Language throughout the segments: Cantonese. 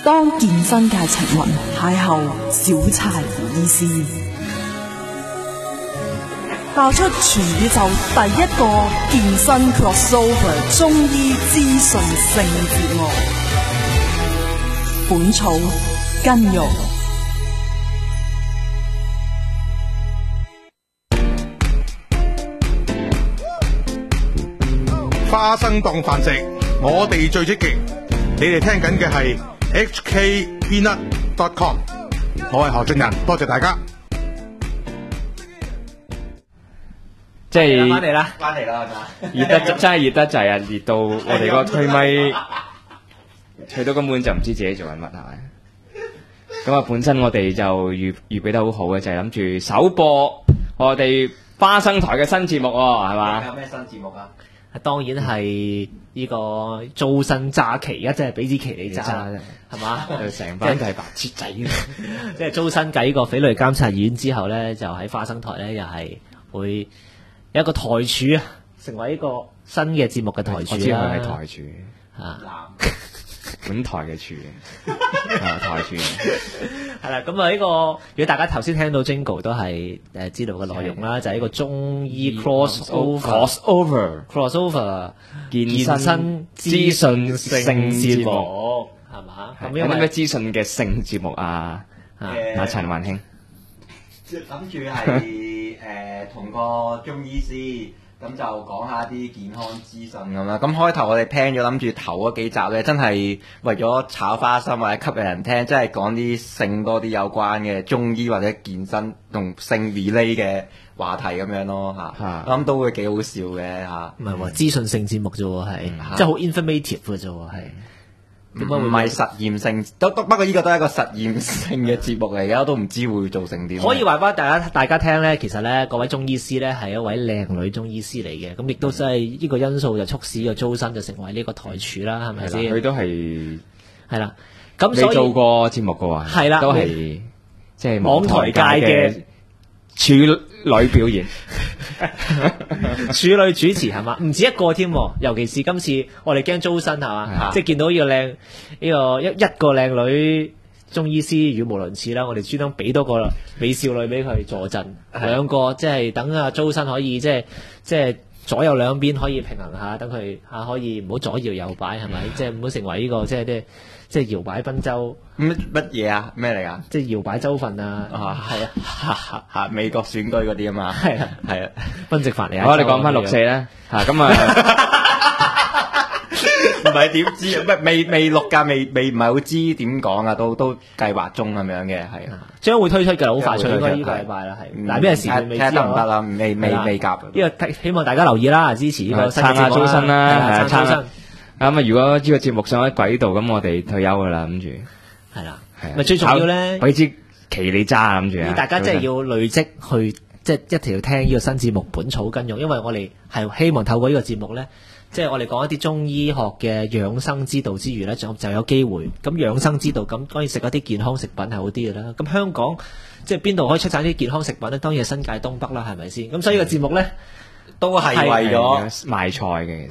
當健身界情雲邂逅小柴醫師，爆出全宇宙第一個健身 crossover 中醫資訊性節目《本草根肉》。 花生當飯食，我哋最積極。你哋聽緊嘅係 hkpeanut.com， 我係何俊仁，多謝大家。 即係翻嚟啦， 熱得真係熱得滯啊！熱到我哋個推咪去到根本就唔知自己做緊乜，係咪？咁啊，本身我哋就預備得好好嘅，就係諗住首播我哋花生台嘅新節目喎，係嘛？ 有咩新節目啊？ 當然係呢個租身揸旗，而家真係俾支旗你揸，係嘛？ 成班都係白痴仔， 即係租身繼呢個匪類監察院之後咧，就喺花生台咧又係會有一個台柱啊，成為呢個新嘅節目嘅台柱啦。 我知佢係台柱啊， 本台嘅柱台柱。 係啦，咁啊呢個如果大家頭先聽到 Jingle 都係知道嘅內容啦，就係一個中醫 crossover 健身資訊性節目，係嘛？咁有啲咩資訊嘅性節目啊？阿陳雲興諗住係同個中醫師咁就講下啲健康資訊咁啦。咁開頭我哋 plan 咗諗住頭嗰幾集咧，真係為咗炒花生或者吸引人聽，真係講啲性多啲有關嘅中醫或者健身同性 relate 嘅話題咁樣咯嚇。我諗都會幾好笑嘅嚇。 唔係喎，資訊性節目啫喎，係即係好 informative 嘅啫喎，係。 唔係實驗性，不過呢個都係一個實驗性嘅節目嚟，而家都唔知會做成點。 可以話翻大家聽咧，其實咧各位中醫師咧係一位靚女中醫師嚟嘅，咁亦都真係呢個因素就促使個租身就成為呢個台柱啦，係咪先？ 佢都係啦，咁所以你做過節目嘅話， 係啦， 都係即係網台界嘅處女表現， 處女主持係嘛？唔止一個添，尤其是今次我哋驚租身係嘛，即係見到呢個靚呢個一個靚女中醫師語無倫次啦，我哋專登俾多個美少女俾佢坐鎮，兩個即係等阿租身可以即係左右兩邊可以平衡下，等佢可以唔好左搖右擺係咪？即係唔好成為呢個即係搖擺賓州乜嘢啊？咩嚟㗎？ 即係搖擺州份啊！係啊，美國選舉嗰啲啊嘛，係啊， 賓夕法尼亞。 好，你講翻六四咧嚇，咁啊唔係點知啊？未錄㗎，未唔係好知點講啊，都計劃中咁樣嘅，係將會推出嘅，好快脆，應該呢個禮拜啦，係。嗱，咩時段未知得唔得啦？未夾。 呢個希望大家留意啦，支持呢個新嘅節目租身啦， 撐身。 咁啊！如果呢個節目上喺軌道，咁我哋退休噶啦，諗住係啦，咪最重要咧， 俾支旗你揸，諗住啊！ 大家真係要累積去，即係一條聽呢個新節目《本草根用》，因為我哋係希望透過呢個節目咧，即係我哋講一啲中醫學嘅養生之道之餘咧，就有機會咁養生之道，咁當然食一啲健康食品係好啲嘅啦。咁香港即係邊度可以出產啲健康食品咧？當然係新界東北啦，係咪先？咁所以呢個節目咧都係為咗賣菜嘅。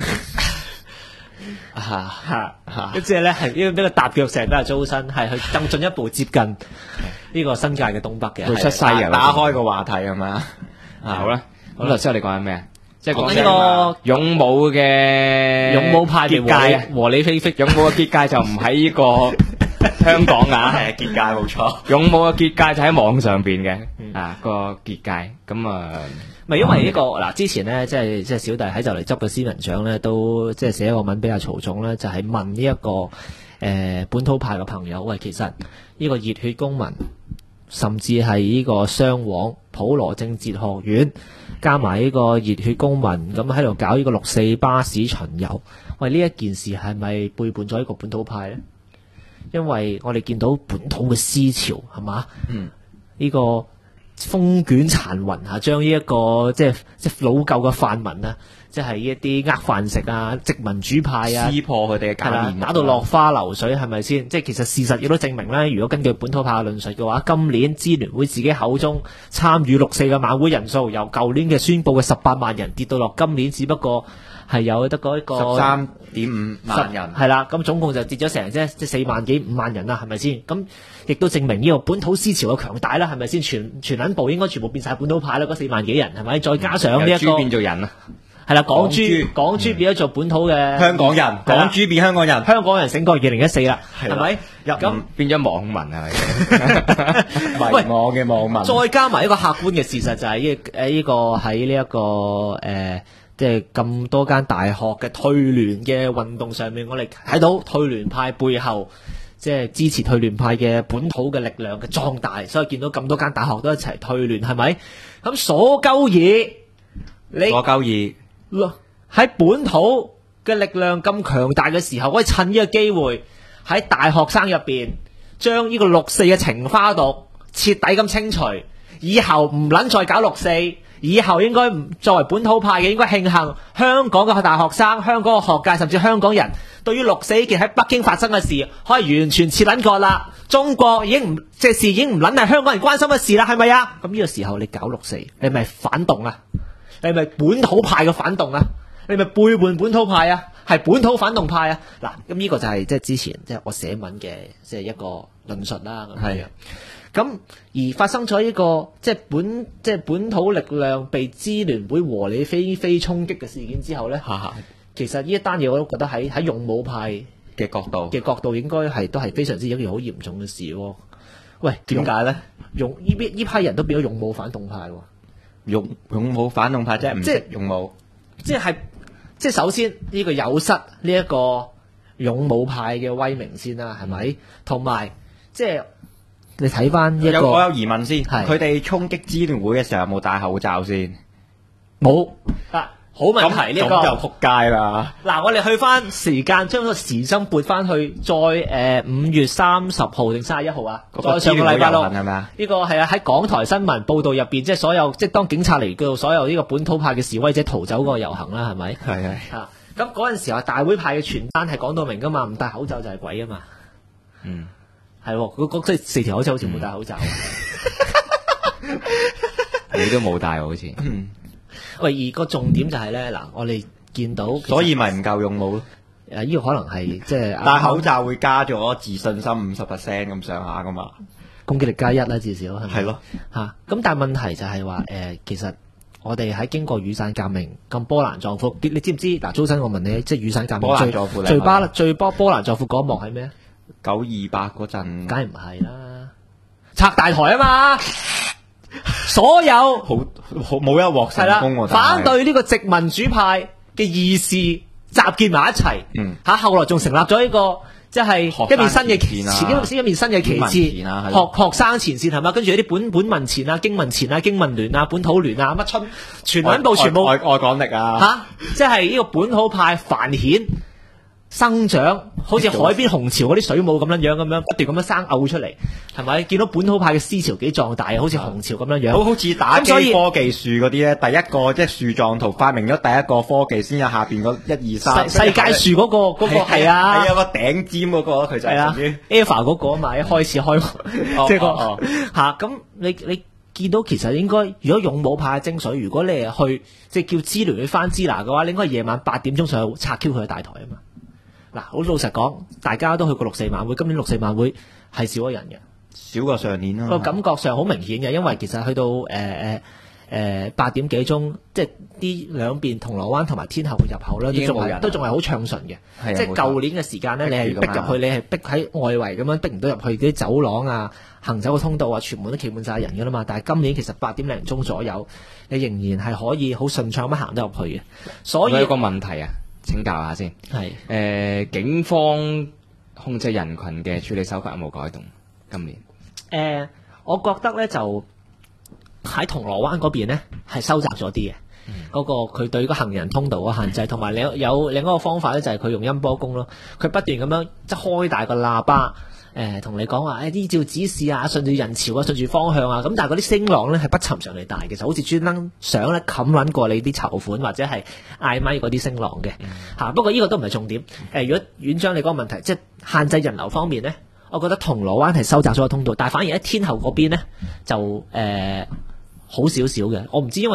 即係咧係呢個踏腳石都係租身，係去更進一步接近呢個新界嘅東北嘅， 佢出西遊打開個話題係咪啊？ 好啦，咁頭先我哋講緊咩？即係講呢個勇武嘅勇武派結界，和理非非。 勇武嘅結界就唔喺呢個香港啊， 係結界冇錯。 勇武嘅結界就喺網上邊嘅個結界，咁啊。 咪因為呢個嗱，之前咧即係小弟喺就嚟執個仙人掌咧，都即係寫一個文比較曹總咧，就係問呢一個本土派嘅朋友，喂，其實呢個熱血公民，甚至係呢個雙黃普羅政治學院，加埋呢個熱血公民咁喺度搞呢個6·4巴士巡遊，喂，呢一件事係咪背叛咗呢個本土派咧？因為我哋見到本土嘅思潮係嘛，呢個風捲殘雲嚇，將呢一個即係老舊嘅泛民啊，即係一啲飯食啊、殖民主派啊， 撕破佢哋嘅假面， 打到落花流水，係咪先？即係其實事實亦都證明咧，如果根據本土派嘅論述嘅話，今年支聯會自己口中參與6·4嘅晚會人數，由舊年嘅宣佈嘅18萬人跌到落今年只不過係有得嗰個 13.5萬人。 係啦，咁總共就跌咗成即4萬幾5萬人啦，係咪先？咁亦都證明呢個本土思潮嘅強大啦，係咪先？全撚部應該全部變晒本土派啦，嗰4萬幾人係咪？再加上呢一個由豬變做人啊！ 係啦，港豬變咗做本土嘅香港人，港豬變香港人， 香港人醒覺2014啦，係咪？ 咁變咗網民係咪？ 迷網嘅網民。 再加埋一個客觀嘅事實就係呢個喺呢一個即係咁多間大學嘅退聯嘅運動上面，我哋睇到退聯派背後即係支持退聯派嘅本土嘅力量嘅壯大，所以見到咁多間大學都一齊退聯，係咪？咁所鳩嘢，你所鳩嘢。 喺本土嘅力量咁強大嘅時候，可以趁呢個機會喺大學生入邊將呢個6·4嘅情花毒徹底咁清除，以後唔撚再搞6·4，以後應該作為本土派嘅應該慶幸香港嘅大學生、香港嘅學界甚至香港人對於6·4呢件喺北京發生嘅事可以完全切撚割啦。中國已經唔即係事已經唔撚係香港人關心嘅事啦，係咪啊？咁呢個時候你搞6·4，你咪反動啊？你係咪本土派嘅反動啊？你係咪背叛本土派啊？係本土反動派啊？嗱，咁呢個就係即係之前即係我寫文嘅即係一個論述啦。係。咁而發生咗呢個即係本土力量被支聯會和理非衝擊嘅事件之後咧，其實呢一單嘢我都覺得喺勇武派嘅角度應該係都係非常之一件好嚴重嘅事喎。喂， 點解咧？ 呢批人都變咗勇武反動派喎。 勇武反動派即係唔識勇武，即係首先呢個有失呢一個勇武派嘅威名先啦，係咪？同埋即係你睇翻一個， 我有疑問先，佢哋衝擊支聯會嘅時候有冇戴口罩先？ 冇啊。好問題呢個咁就撲街啦！ 嗱，我哋去翻時間，將個時針撥翻去再5月30號定31號啊？再上個禮拜咯，係咪啊？呢個係啊，喺港台新聞報導入邊，即係所有即係當警察嚟到，所有呢個本土派嘅示威者逃走嗰個遊行啦，係咪？ 係啊，咁嗰陣時候大會派嘅傳單係講到明噶嘛，唔戴口罩就係鬼啊嘛。 嗯， 係喎，嗰即係4條口罩好似冇戴口罩。 你都冇戴好似。 喂，而個重點就係咧，嗱，我哋見到， 所以咪唔夠勇武咯。 呢個可能係即係戴口罩會加咗自信心50% 咁上下噶嘛， 攻擊力加1啦，至少係咪？ 係咯嚇。咁但係問題就係話其實我哋喺經過雨傘革命咁波瀾壯闊，你知唔知？嗱，周生我問你，即係雨傘革命波瀾壯闊最波瀾壯闊嗰一幕係咩 ？928嗰陣， 梗係唔係啦，拆大台啊嘛！所有冇一鑊成功喎， 反對呢個殖民主派嘅義士集結埋一齊，後來仲成立咗呢個即係一面新嘅旗幟，一面新嘅旗幟，學生前線係嘛？跟住有啲本民前啊、經民前啊、經民聯啊、本土聯啊、乜春全部愛港力啊， 即係呢個本土派繁衍生長，好似海邊紅潮嗰啲水母咁樣不斷咁樣生漚出嚟，係咪？見到本土派嘅思潮幾壯大，好似紅潮咁樣好似打機科技樹嗰啲咧，第一個即係樹狀圖發明咗第一個科技先有下邊嗰1、2、3 世界樹嗰個係啊， 係有個頂尖嗰個，佢就係屬於 Eva 嗰個啊嘛，一開始開即係個嚇咁你見到其實應該，如果勇武派嘅精髓，如果你係去即係叫支聯去翻支那嘅話，你應該夜晚8點鐘上去拆 Q 佢嘅大台啊嘛。嗱，好老實講，大家都去過6·4晚會，今年6·4晚會係少咗人嘅， 少過上年啦。 個感覺上好明顯嘅，因為其實去到8點幾鐘，即係啲兩邊銅鑼灣同埋天后嘅入口咧，都仲係好暢順嘅。即係舊年嘅時間咧，你係逼入去，你係逼喺外圍咁樣逼唔到入去啲走廊啊、行走嘅通道啊，全部都企滿晒人㗎啦嘛。但係今年其實8點零鐘左右，你仍然係可以好順暢咁行得入去嘅。所以有個問題啊。請教下先，警方控制人群嘅處理手法有冇改動？今年我覺得咧就喺銅鑼灣嗰邊咧係收窄咗啲嘅，嗰個佢對個行人通道嘅限制，同埋有另一個方法咧就係佢用音波功咯，佢不斷咁樣即係開大個喇叭。同你講話依照指示啊，順住人潮啊，順住方向啊，咁但係嗰啲聲浪咧係不尋常地大嘅，就好似專登想咧冚撚過你啲籌款或者係嗌咪嗰啲聲浪嘅嚇。不過呢個都唔係重點。如果院長你嗰個問題，即係限制人流方面咧，我覺得銅鑼灣係收窄咗個通道，但係反而喺天后嗰邊咧就好少少嘅。我唔知因為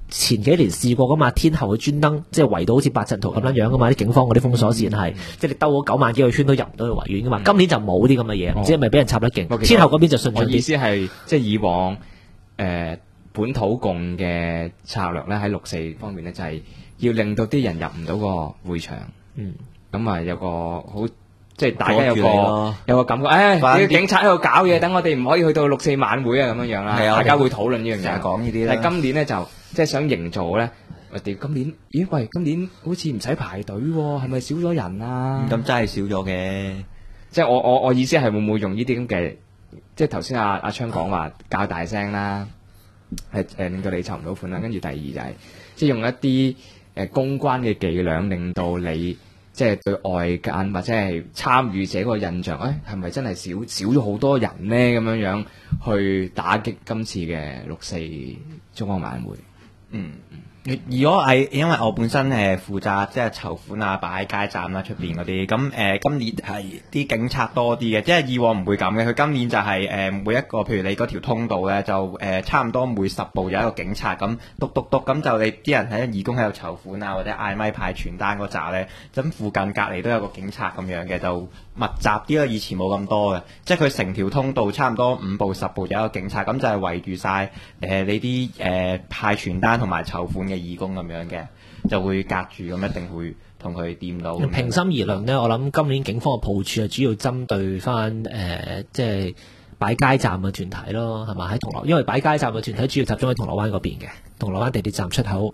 前幾年試過噶嘛，天后佢專登即係圍到好似八陣圖咁樣樣噶嘛，啲警方嗰啲封鎖線係，即係你兜咗9萬幾個圈都入唔到去維園噶嘛。今年就冇啲咁嘅嘢，唔知係咪俾人插得勁？天后嗰邊就順我暢啲。 意思係即係以往本土共嘅策略咧，喺6·4方面咧，就係要令到啲人入唔到個會場。咁啊有個好。即係大家有個感覺，啲警察喺度搞嘢，等我哋唔可以去到6·4晚會啊咁樣啦。大家會討論呢樣嘢， 講呢啲但係今年咧就即係想營造咧，今年好似唔使排隊喎，係咪少咗人啊？ 咁真係少咗嘅。 即係我意思係會唔會用呢啲咁嘅，即係頭先阿昌講話較大聲啦，令到你籌唔到款啦。跟住第二就係即係用一啲公關嘅伎倆，令到你。即係對外間或者係參與者個印象，係咪真係少咗好多人呢？咁樣去打擊今次嘅6·4燭光晚會。 如果係因為我本身負責即係籌款啊、擺街站啦出邊嗰啲，咁今年係啲警察多啲嘅，即係以往唔會咁嘅。佢今年就係每一個，譬如你嗰條通道咧，就差唔多每10步有一個警察咁篤篤篤，咁就你啲人喺義工喺度籌款啊，或者嗌咪派傳單嗰扎咧，咁附近隔離都有個警察咁樣嘅，就密集啲咯。以前冇咁多嘅，即係佢成條通道差唔多5步10步有一個警察，咁就係圍住晒你啲派傳單同埋籌款嘅義工咁樣嘅，就會隔住咁，一定會同佢掂到。 平心而論呢，我諗今年警方嘅部署係主要針對翻即係擺街站嘅團體咯，係嘛？喺銅鑼，因為擺街站嘅團體主要集中喺銅鑼灣嗰邊嘅，銅鑼灣地鐵站出口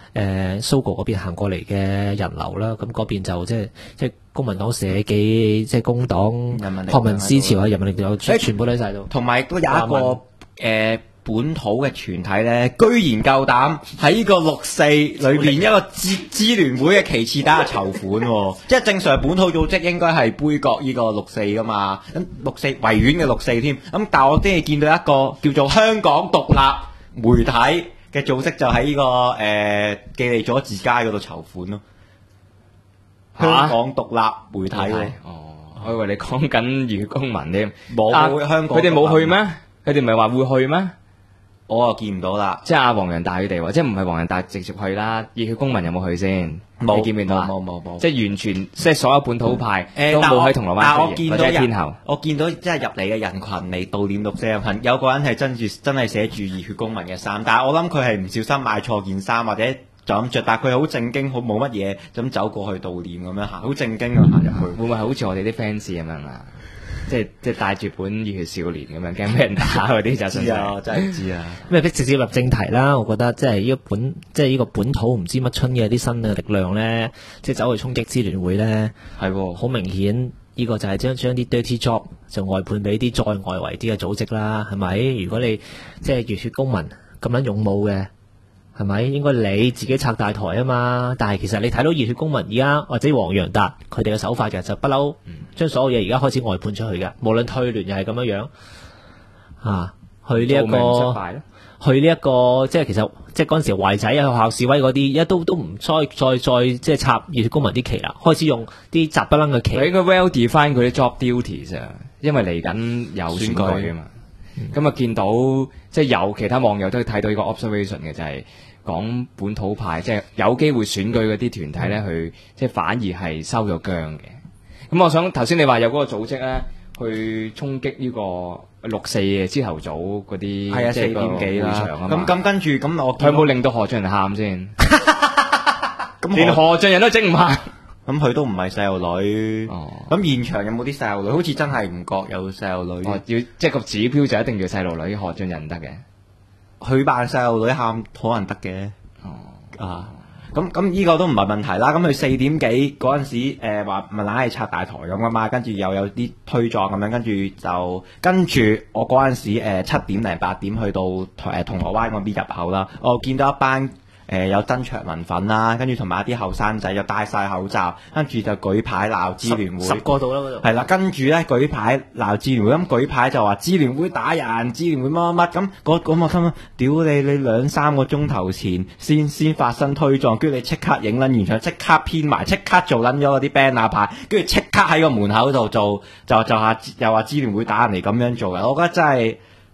，Sogo 嗰邊行過嚟嘅人流啦，咁嗰邊就即係公民黨、社記、即係工黨、學民思潮啊、人民力量全部都喺晒度。 同埋都有一個本土嘅團體咧，居然夠膽喺呢個6·4裏邊一個支聯會嘅旗幟底下籌款喎，即係正常本土組織應該係杯葛呢個6·4噶嘛，咁6·4維園嘅6·4添，咁但係我真係見到一個叫做香港獨立媒體嘅組織就喺呢個記利佐治街嗰度籌款咯，香港獨立媒體喎。 我以為你講緊熱血公民添， 冇香港， 佢哋冇去咩？佢哋唔係話會去咩？ 我又見唔到啦， 即係阿黃仁大佢哋喎，即係唔係黃仁大直接去啦？熱血公民有冇去先？ 冇， 你見唔見到啊？ 冇， 即係完全即係所有本土派都冇喺銅鑼灣出現，或者天后。 我見到即係入嚟嘅人群嚟悼念6·4人群，有個人係真係寫住熱血公民嘅衫，但係我諗佢係唔小心買錯件衫或者就咁着，但係佢好正經，好冇乜嘢，就咁走過去悼念咁樣行，好正經咁行入去。 會唔會好似我哋啲 fans 咁樣啊？即係帶住本熱血少年咁樣驚俾人打嗰啲就知啊，我真係知啊。 咩直接入正題啦？我覺得即係呢個本土唔知乜春嘅啲新嘅力量咧，即係走去衝擊支聯會咧，係好明顯。呢個就係將啲 dirty job 就外判俾啲再外圍啲嘅組織啦，係咪？如果你即係熱血公民咁樣勇武嘅，係咪應該你自己拆大台啊嘛？但係其實你睇到熱血公民而家或者黃洋達佢哋嘅手法嘅就不嬲，將所有嘢而家開始外判出去嘅，無論退聯又係咁樣啊，去呢一個即係其實即係嗰陣時懷仔喺學校示威嗰啲，而家都唔再即係插熱血公民啲旗啦，開始用啲雜不楞嘅旗。 佢應該 well define 佢啲 job duties 啊，因為嚟緊有選舉啊嘛。咁啊見到即係有其他網友都睇到呢個 observation 嘅，就係講本土派即係有機會選舉嗰啲團體咧，去即係反而係收咗姜嘅。咁我想頭先你話有嗰個組織咧，去衝擊呢個6·4嘅朝頭早嗰啲， 係啊 4點幾啦。 咁跟住咁我佢有冇令到何俊仁喊先？連何俊仁都整唔喊。 咁佢都唔係細路女，咁現場有冇啲細路女？好似真係唔覺有細路女。 要即係個指標就一定要細路女，何俊仁唔得嘅。 佢扮細路女喊可能得嘅。咁呢個都唔係問題啦。咁佢4點幾嗰陣時，話咪硬係拆大台咁啊嘛，跟住又有啲推撞咁樣，跟住我嗰陣時7點零8點去到銅鑼灣嗰邊入口啦，我見到一班。有曾卓文粉啦，跟住同埋一啲後生仔就戴晒口罩，跟住就舉牌鬧支聯會 10個度啦嗰度。 係啦，跟住咧舉牌鬧支聯會，咁舉牌就話支聯會打人，支聯會乜乜乜，咁我心諗，屌你2-3個鐘頭前先發生推撞，跟住你即刻影撚現場，即刻編埋，即刻做撚咗嗰啲 banner 牌，跟住即刻喺個門口度做，又話支聯會打人嚟咁樣做嘅，我覺得真係。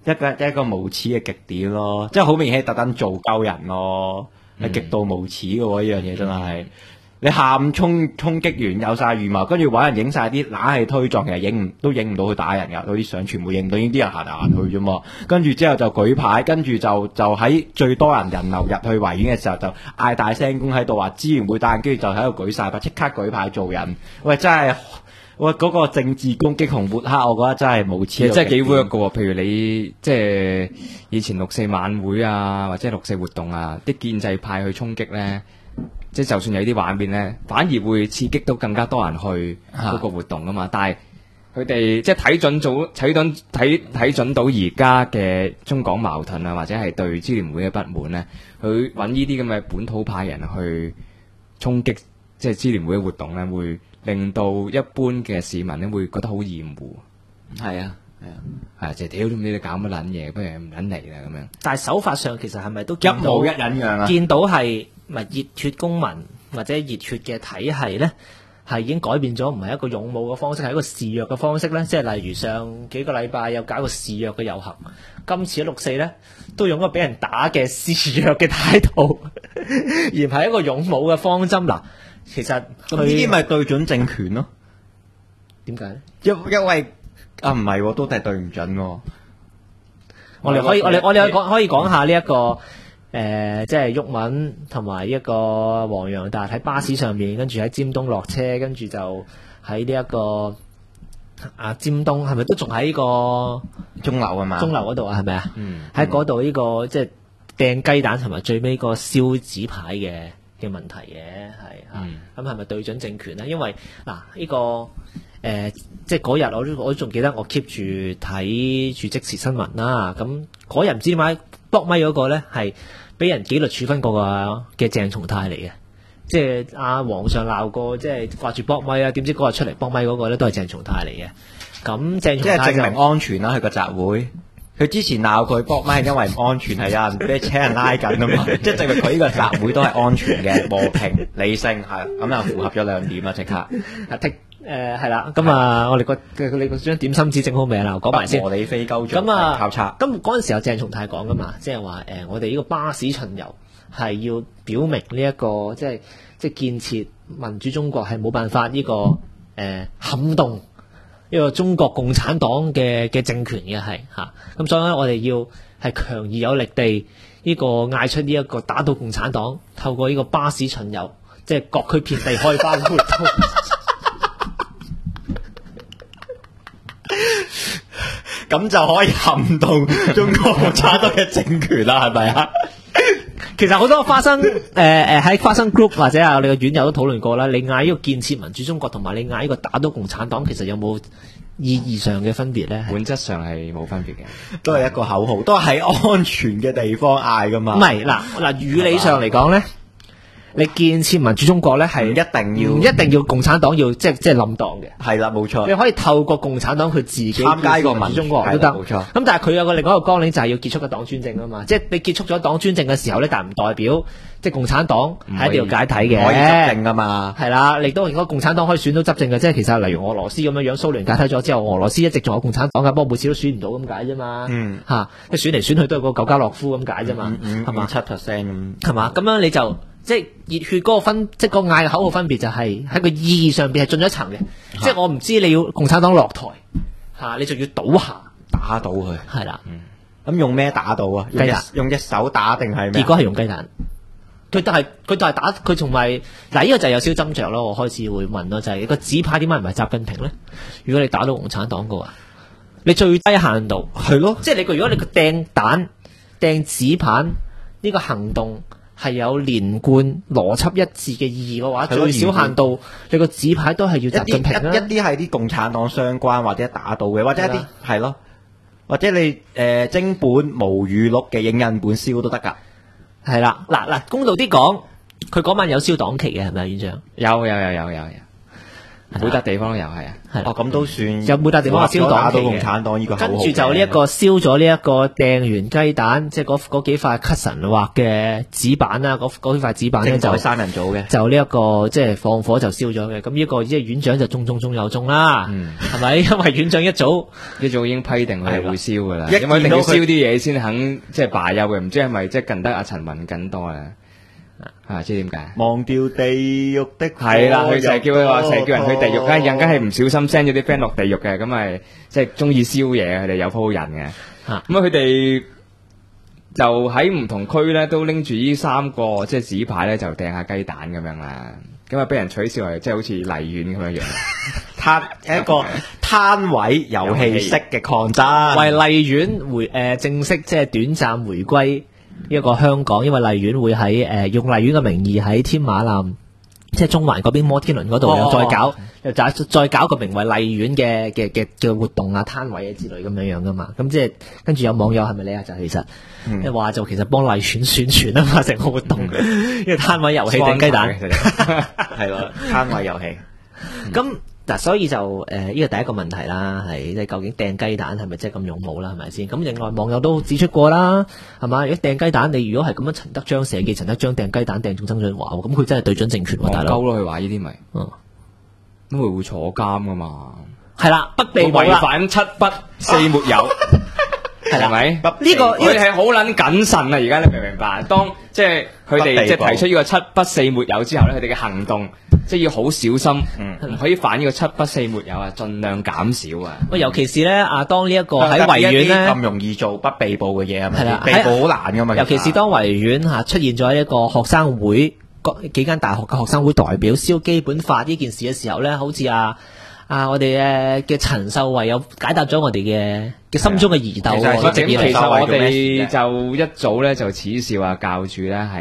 一個無恥嘅極點咯，即係好明顯係特登做鳩人咯，係極度無恥嘅喎，呢樣嘢真係。你下午衝擊完有晒預謀，跟住揾人影晒啲冷氣推撞，其實影唔到佢打人㗎，嗰啲相全部影唔到，已經啲人行嚟行去啫嘛。跟住之後就舉牌，跟住就喺最多人流入去維園嘅時候，就嗌大聲公喺度話支援會打人，跟住就喺度舉晒牌，即刻舉牌做人。喂，真係喂嗰個政治攻擊同抹黑，我覺得真係無恥。 其實真係幾 work 㗎喎，譬如你即係以前六四晚會啊，或者六四活動啊，啲建制派去衝擊咧。即係就算有啲畫面咧，反而會刺激到更加多人去嗰個活動啊嘛。但係佢哋即係睇準到而家嘅中港矛盾啊，或者係對支聯會嘅不滿咧，佢揾呢啲咁嘅本土派人去衝擊即係支聯會嘅活動咧，會令到一般嘅市民咧會覺得好厭惡。 係啊。 係就屌你哋搞乜撚嘢，不如唔撚嚟啦咁樣。 但係手法上其實係咪都一模一樣啊？ 見到係咪熱血公民或者熱血嘅體系咧，係已經改變咗，唔係一個勇武嘅方式，係一個示弱嘅方式咧。即係例如上幾個禮拜有搞個示弱嘅遊行，今次六四咧都用咗俾人打嘅示弱嘅態度，而唔係一個勇武嘅方針。嗱，其實呢啲咪對準政權咯？ 點解咧？ 因為啊，唔係，都係對唔準喎。 我哋可以講下呢一個即係毓民同埋一個黃洋達喺巴士上面，跟住喺尖東落車，跟住就喺呢一個尖東係咪都仲喺呢個鐘樓啊嘛？ 鐘樓嗰度啊，係咪啊？喺嗰度呢個即係掟雞蛋同埋最尾個燒紙牌嘅問題嘅係咁係咪對準政權咧？因為嗱呢個。即係嗰日我都仲記得我 keep 住睇住即時新聞啦。咁嗰日唔知點解 block 咪嗰個咧係俾人紀律處分過嘅鄭松泰嚟嘅。即係皇上鬧過，即係掛住 block 咪啊，點知嗰日出嚟 block 咪嗰個咧都係鄭松泰嚟嘅。咁鄭松泰即係證明安全啦，佢個集會。佢之前鬧佢 block 咪係因為唔安全，係有人俾請人拉緊啊嘛，即係證明佢呢個集會都係安全嘅、和平、理性係咁，又符合咗兩點啦，即刻。 係啦，咁我哋你個張點心紙整好未啊？嗱，講埋先。 和理非鳩做考察。咁嗰陣時候鄭松泰講噶嘛，即係話我哋呢個巴士巡遊係要表明呢一個即係建設民主中國係冇辦法呢個撼動呢個中國共產黨嘅政權嘅係嚇。咁所以咧，我哋要係強而有力地呢個嗌出呢一個打倒共產黨，透過呢個巴士巡遊，即係各區遍地開花活動。 咁就可以撼動中國共產黨嘅政權啦，係咪啊？ 其實好多花生喺花生 group 或者我哋嘅院友都討論過啦。你嗌呢個建設民主中國同埋你嗌呢個打倒共產黨，其實有冇意義上嘅分別咧？ 本質上係冇分別嘅， 都係一個口號，都係喺安全嘅地方嗌噶嘛。 唔係嗱，語理上嚟講咧。你建設民主中國咧，係唔一定要共產黨要即係冧黨嘅， 係啦，冇錯。 你可以透過共產黨佢自己參加個民主中國都得， 冇錯。咁但係佢有另外一個綱領就係要結束個黨專政啊嘛，即係你結束咗黨專政嘅時候咧，但係唔代表即係共產黨係一定要解體嘅， 可以執政噶嘛。 係啦，亦都如果共產黨可以選到執政嘅，即係其實例如俄羅斯咁樣，蘇聯解體咗之後，俄羅斯一直仲有共產黨㗎，不過每次都選唔到咁解啫嘛。即係選嚟選去都係個舊加洛夫咁解啫嘛，係嘛 7%咁， 係嘛？咁樣你就。即係熱血嗰個分，即係個嗌口號分別就係喺個意義上邊係進咗一層嘅。即係我唔知你要共產黨落台你仲要倒下打倒佢。 係啦。 咁用咩打倒啊？ 雞蛋， 用隻手打定係咩？ 結果係用雞蛋。佢都係打佢，同埋嗱呢個就有少少斟酌咯。我開始會問咯，就係個紙牌點解唔係習近平咧？如果你打到共產黨嘅話，你最低限度係咯，即係如果你個掟蛋掟紙牌呢個行動。係有連貫邏輯一致嘅意義嘅話，最少限度你個紙牌都係要習近平啦。 一啲係啲共產黨相關或者打到嘅，或者一啲係咯，或者你精本無語錄嘅影印本燒都得㗎。 係啦，嗱，公道啲講，佢嗰晚有燒黨旗嘅係咪，院長？ 有。 每笪地方都有係啊。 係啦哦，咁都算有每笪地方係燒黨旗嘅打到共產黨呢個口號跟嘅住就呢一個燒咗呢一個掟完雞蛋，即係嗰幾塊 Cuson 畫嘅紙板啦，嗰幾塊紙板咧就政改三人組嘅。 就呢一個即係放火就燒咗嘅。咁呢個即係院長就中又中啦，係咪？因為院長一早已經批定佢係會燒噶啦， 係啦因為一定要一見到佢燒啲嘢先肯即係罷休嘅，唔知係咪即係近得阿陳文緊多啊？知點解？ 忘掉地獄的火係啦，佢就係叫佢話成日叫人去地獄， 啊人家係唔小心 send 咗啲 friend 落地獄嘅，咁咪即係中意燒嘢，佢哋有鋪人嘅。 啊咁佢哋就喺唔同區咧都拎住呢3個即係紙牌咧，就掟下雞蛋咁樣啦。咁啊，俾人取笑係即係好似荔園咁樣樣。 一個攤位遊戲式嘅抗爭， 為荔園正式即係短暫回歸一個香港，因為荔園會喺用荔園嘅名義喺天馬南，即係中環嗰邊摩天輪嗰度又再搞個名為荔園嘅活動啊、攤位啊之類咁樣噶嘛。咁即係跟住有網友係咪你啊？就其實即係話就其實幫荔園宣傳啊嘛，成個活動，因為攤位遊戲掟雞蛋係咯，攤位遊戲。 咁。嗱，所以就呢個第一個問題啦，係即係究竟掟雞蛋係咪真係咁勇武啦？係咪先？咁另外網友都指出過啦，係嘛？如果掟雞蛋，你如果係咁樣陳德章射擊陳德章掟雞蛋掟中曾俊華，咁佢真係對準政權喎，大佬。 戇鳩咯，佢話呢啲咪，咁佢會坐監噶嘛？ 係啦，不被捕啦違反7不4沒有。係咪？呢個佢係好撚謹慎啊！而家你明唔明白？當即係佢哋即係提出呢個7不4沒有之後咧，佢哋嘅行動即係要好小心，唔可以犯呢個7不4沒有啊，盡量減少啊！ 尤其是咧當呢一個喺維園咧咁容易做不被捕嘅嘢係咪？ 係啦， 被捕好難噶嘛。 尤其是當維園出現咗一個學生會幾間大學嘅學生會代表燒基本法呢件事嘅時候咧，好似我哋嘅陳秀慧有解答咗我哋嘅心中嘅疑竇。 其實我哋就一早咧就恥笑教主咧喺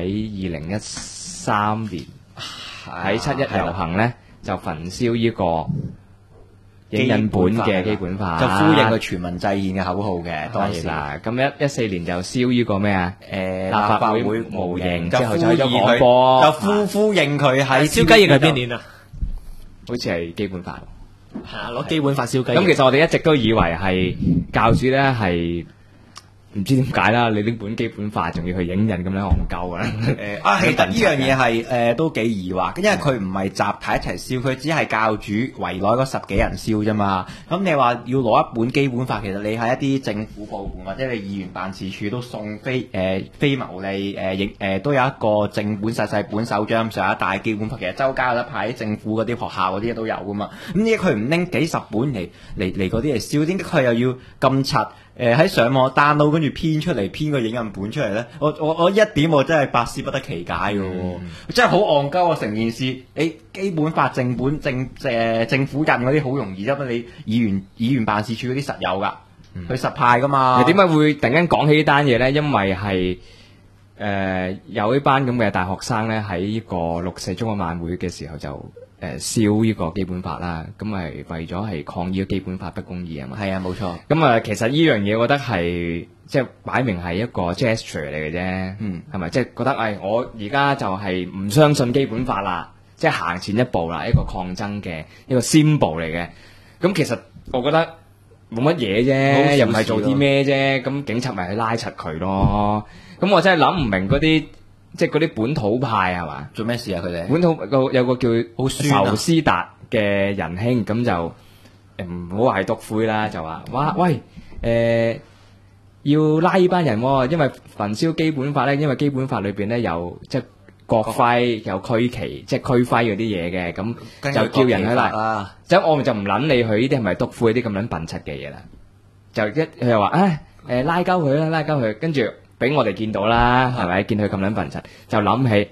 2013年喺7·1遊行咧就焚燒呢個影印本嘅基本法， 就呼應佢全民制憲嘅口號嘅。當時嗱，咁14年就燒呢個咩啊？立法會模型，之後就呼咗廣播， 就呼應佢喺燒雞翼係邊年啊？ 好似係基本法。 攞基本法燒雞。 咁其實我哋一直都以為係教主咧係唔知點解啦，你呢本基本法仲要去影印咁樣戇鳩啊！ 其實呢樣嘢係都幾疑惑，因為佢唔係集體一齊燒，佢只係教主圍內嗰10幾人燒啫嘛。咁你話要攞一本基本法，其實你喺一啲政府部門或者你議員辦事處都送非牟利都有一個正本實細本手章上一大基本法，其實周街有得派喺政府嗰啲學校嗰啲都有噶嘛。咁點解佢唔拎幾十本嚟嗰啲嚟燒？點解佢又要咁柒？喺上網 download 跟住編出嚟，編個影印本出嚟咧，我一點我真係百思不得其解嘅，真係好戇鳩啊！成件事，你基本法正本政府印嗰啲好容易啫嘛，你議員辦事處嗰啲實有噶，佢實派噶嘛。 點解會突然間講起呢單嘢咧？因為係有呢班咁嘅大學生咧喺呢個6·4中國晚會嘅時候就燒呢個基本法啦，咁係為咗係抗議基本法不公義啊嘛。 係啊，冇錯。 咁其實呢樣嘢，我覺得係即係擺明係一個 gesture 嚟嘅啫。係咪？即係覺得我而家就係唔相信基本法啦，即係行前一步啦，一個抗爭嘅一個 symbol 嚟嘅。咁其實我覺得冇乜嘢啫，又唔係做啲咩啫。咁警察咪去拉柒佢咯。咁我真係諗唔明嗰啲。即係嗰啲本土派係嘛？做咩事啊？佢哋本土有個叫仇斯達嘅仁兄，咁就唔好話係督灰啦，就話哇喂要拉呢班人喎，因為焚燒基本法咧，因為基本法裏邊咧有即係國徽有區旗，即係區徽嗰啲嘢嘅，咁就叫人去拉。即係我就唔撚理佢呢啲係咪督灰啲咁撚笨柒嘅嘢啦，就佢又話拉鳩佢啦，拉鳩佢，跟住。俾我哋見到啦，係咪？見佢咁撚笨柒，就諗起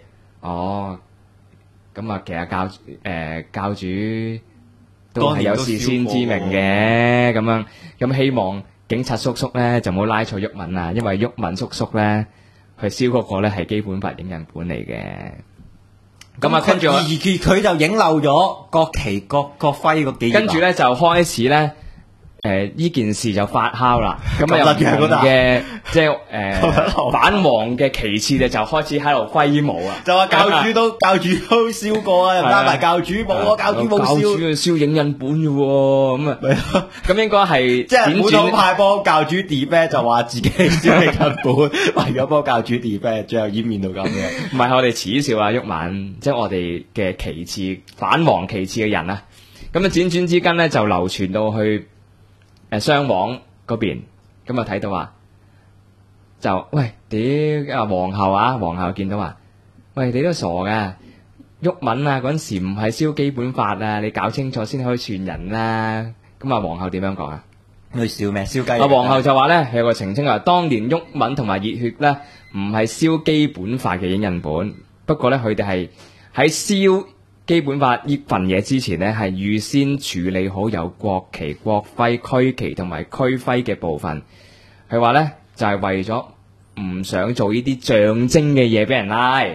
咁其實教主都係有事先知明嘅，咁樣咁希望警察叔叔咧就冇拉錯毓民啊，因為毓民叔叔咧佢燒嗰個咧係基本法影印本嚟嘅。咁跟住佢就影漏咗國旗國徽嗰幾頁。 跟住咧就開始咧呢件事就發酵啦，咁咁啊有唔同得嘅嗰度嘅即係反黃嘅旗幟咧就開始喺度揮舞啊！ 就話教主都燒過啊，又拉埋教主冇啊，教主冇教主燒， 燒影印本嘅喎，咁啊，咁應該係即係輾本土轉派幫教主 debate 就話自己燒影印本，為咗幫教主 debate，最後演變到咁嘅。 唔係我哋恥笑啊，毓民，即係我哋嘅旗幟反黃旗幟嘅人啊，咁啊輾轉之間咧就流傳到去雙黃嗰邊，咁啊睇到話就喂屌啊皇后見到話，喂你都傻噶，毓民啊嗰陣時唔係燒基本法啊，你搞清楚先可以傳人啦。咁啊皇后點樣講啊？ 佢燒咩？燒雞？ 啊皇后就話咧有個澄清話，當年毓民同埋熱血咧唔係燒基本法嘅影印本，不過咧佢哋係喺燒基本法呢份嘢之前呢，係預先處理好有國旗、國徽、區旗同埋區徽嘅部分。佢話呢，就係為咗唔想做呢啲象徵嘅嘢俾人拉。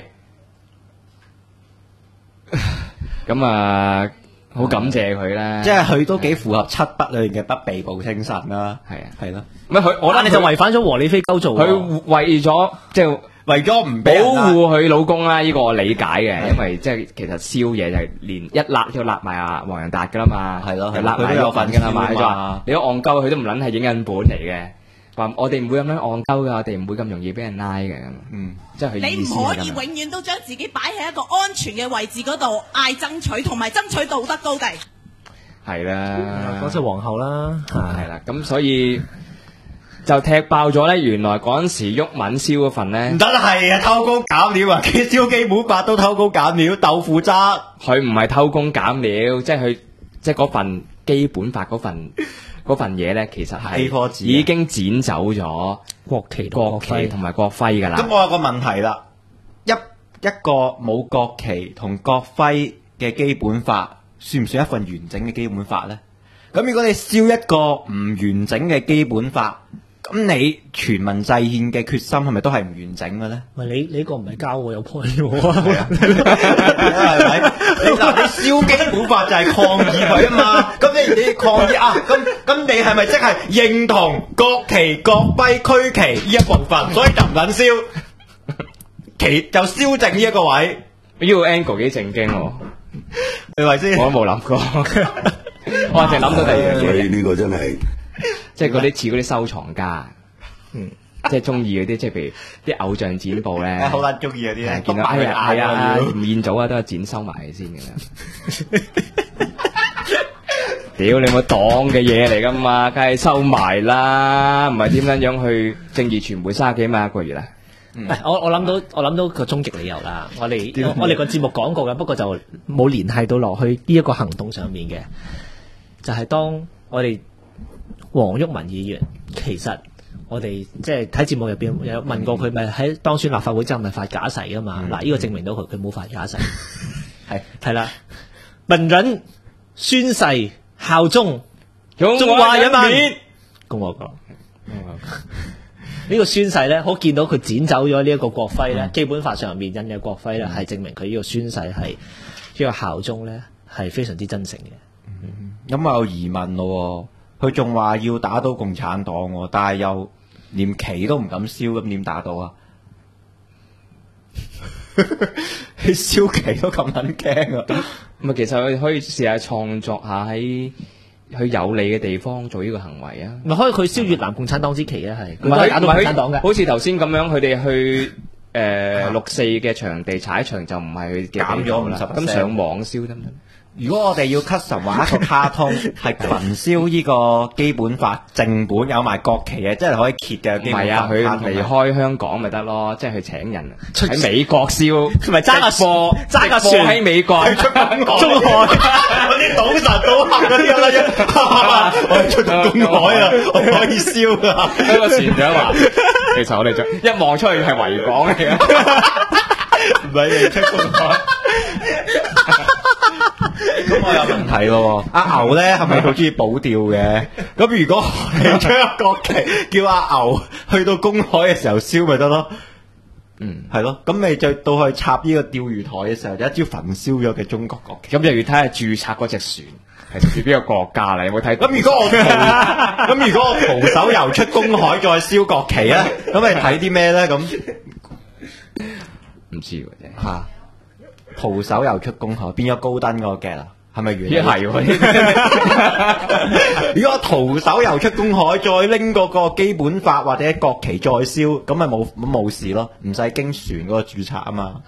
咁啊，好感謝佢啦。 即係佢都幾符合七不裏面嘅不被捕精神啦。 係啊， 係咯。 唔係佢，我覺得你就違反咗和理非鳩做喎。 佢為咗即係為咗唔保俾人拉護佢老公啦，呢個我理解嘅，因為即係其實燒嘢就係連一辣都辣埋阿黃仁達噶啦嘛， 係咯係咯就辣埋佢都有份噶啦嘛， 燒嘛佢就話你都戇鳩，佢都唔撚係影印本嚟嘅，話我哋唔會咁樣戇鳩噶，我哋唔會咁容易俾人拉嘅， 嗯， 即係佢你唔意思可以係咁樣。 永遠都將自己擺喺一個安全嘅位置嗰度，嗌爭取同埋爭取道德高地。 係啦， 嗰隻皇后啦， 係啦，咁所以就踢爆咗咧，原來嗰陣時毓民燒嗰份咧唔，得係啊，偷工減料啊，佢燒基本法都偷工減料，豆腐渣。 佢唔係偷工減料，即係佢即係嗰份基本法嗰份嘢咧，其實 A4 紙啊已經剪走咗國旗同國國徽旗同埋國徽㗎啦。 咁我有個問題啦，一個冇國旗同國徽嘅基本法，算唔算一份完整嘅基本法呢？咁如果你燒一個唔完整嘅基本法，咁你全民制憲嘅決心係咪都係唔完整嘅呢？ 喂，你呢個唔係交我有 point 喎。 係咪？你嗱，你燒基本法就係抗議佢啊嘛。咁你抗議啊？咁你係咪即係認同國旗、國徽、區旗呢一部分，所以就唔撚燒？就燒正呢一個位， 呢個 angle 幾正經喎， 係咪先？ 我都冇諗過，我淨係諗到第二樣嘢， 所以呢個真係即係嗰啲似嗰啲收藏家，即係中意嗰啲，即係譬如啲偶像剪報咧， 好撚中意嗰啲咧， 見到係啊，吳彥祖啊，都係剪收埋佢先嘅啦。屌你冇黨嘅嘢嚟噶嘛，梗係收埋啦，唔係點樣樣去正義傳媒30幾萬一個月啊？ 我諗到個終極理由啦。我哋個節目講過嘅，不過就冇聯繫到落去呢一個行動上面嘅，就係當我哋黃毓民議員，其實我哋即係睇節目入邊有問過佢，咪喺當選立法會之後咪發假誓噶嘛？嗱，呢個證明到佢冇發假誓，係啦，文人宣誓效忠中華人民共和國。呢個宣誓咧，可見到佢剪走咗呢一個國徽咧，基本法上面印嘅國徽咧，係證明佢呢個宣誓係呢個效忠咧，係非常之真誠嘅。 咁我有疑問咯，佢仲話要打倒共產黨喎，但係又連旗都唔敢燒，咁點打到啊？你燒旗都咁撚驚啊！ 咁啊，其實佢可以試下創作下喺去有利嘅地方做呢個行為啊！ 咪可以佢燒越南共產黨之旗啊，係佢唔係都係打到共產黨嘅。 好似頭先咁樣，佢哋去6·4嘅場地踩場就唔係佢嘅減咗啦。 50% 咁上網燒得唔得？ 如果我哋要 custom 畫一個卡通，係群燒呢個基本法正本，有埋國旗嘅，即係可以揭嘅唔基本係啊，佢法卡通離開香港咪得咯，即係去請人喺美國燒， 咪揸架貨揸架貨船喺美國中海嗰啲賭神賭客嗰啲啦，我哋出咗公海啦，我哋可以燒噶。 嗰個船長話：其實我哋就一望出去係維港嚟嘅， 唔係你出公海。咁我有問題咯，阿牛咧係咪好中意保釣嘅？咁如果你將國旗叫阿牛去到公海嘅時候燒咪得咯？ 係咯，咁你就到去插呢個釣魚台嘅時候，就一朝焚燒咗嘅中國國旗。 咁就要睇下註冊嗰隻船係屬於邊個國家啦。有冇睇？ 咁如果我徒手游出公海再燒國旗咧，咁你睇啲咩咧？咁唔知喎真係。 嚇，徒手游出公海變咗高登嗰個 get 啦，係咪原？ 係喎。 如果我徒手游出公海，再拎嗰個基本法或者國旗再燒，咁咪冇事咯，唔使經船嗰個註冊啊嘛。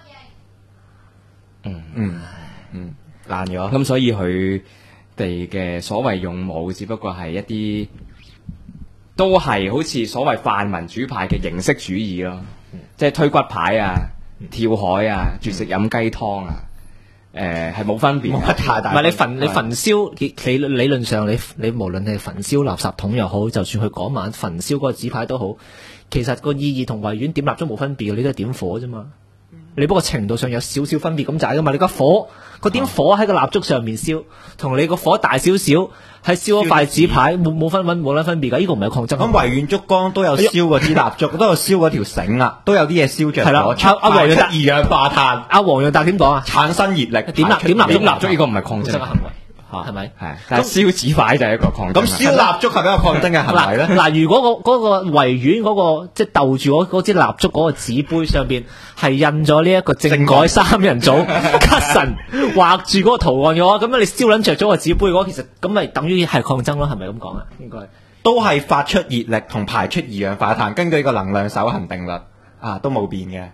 爛咗。 咁所以佢哋嘅所謂用武，只不過係一啲都係好似所謂泛民主派嘅形式主義咯，即係推骨牌啊、跳海啊、絕食飲雞湯啊。係冇分別， 冇乜太大。 唔係你焚燒，理論上你無論係焚燒垃圾桶又好，就算佢嗰晚焚燒嗰個紙牌都好，其實個意義同維園點蠟燭冇分別嘅，你都係點火啫嘛。你不過程度上有少少分別咁解噶嘛。你個火個點火喺個蠟燭上面燒，同你個火大少少係燒一塊紙牌冇分別㗎。呢個唔係抗爭。 咁維園燭光都有燒嗰支蠟燭，都有燒嗰條繩啊，都有啲嘢燒着咗。 係啦，阿黃潤達二氧化碳。 阿黃潤達點講啊？ 產生熱力， 點蠟燭呢個唔係抗爭嘅行為。係咪？ 係，但係燒紙牌就係一個抗爭。 咁燒蠟燭係咪一個抗爭嘅行為咧？ 嗱，如果嗰個維園嗰個即係逗住嗰支蠟燭嗰個紙杯上邊係印咗呢一個政改三人組吉神畫住嗰個圖案嘅話，咁樣你燒撚着咗個紙杯嘅話，其實咁咪等於係抗爭咯？係咪咁講啊？應該都係發出熱力同排出二氧化碳，根據呢個能量守恒定律啊，都冇變嘅。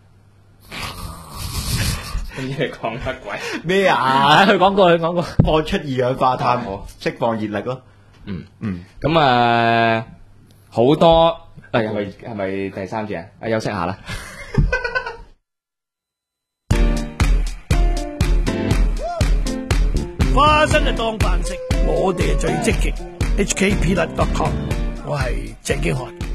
咁你講乜鬼咩啊？ 佢講過， 放出二氧化碳，釋放熱力咯。 咁好多係咪第三節啊？休息下啦。 花生就當飯食，我哋係最積極。HKpeanut.com，我係鄭經翰。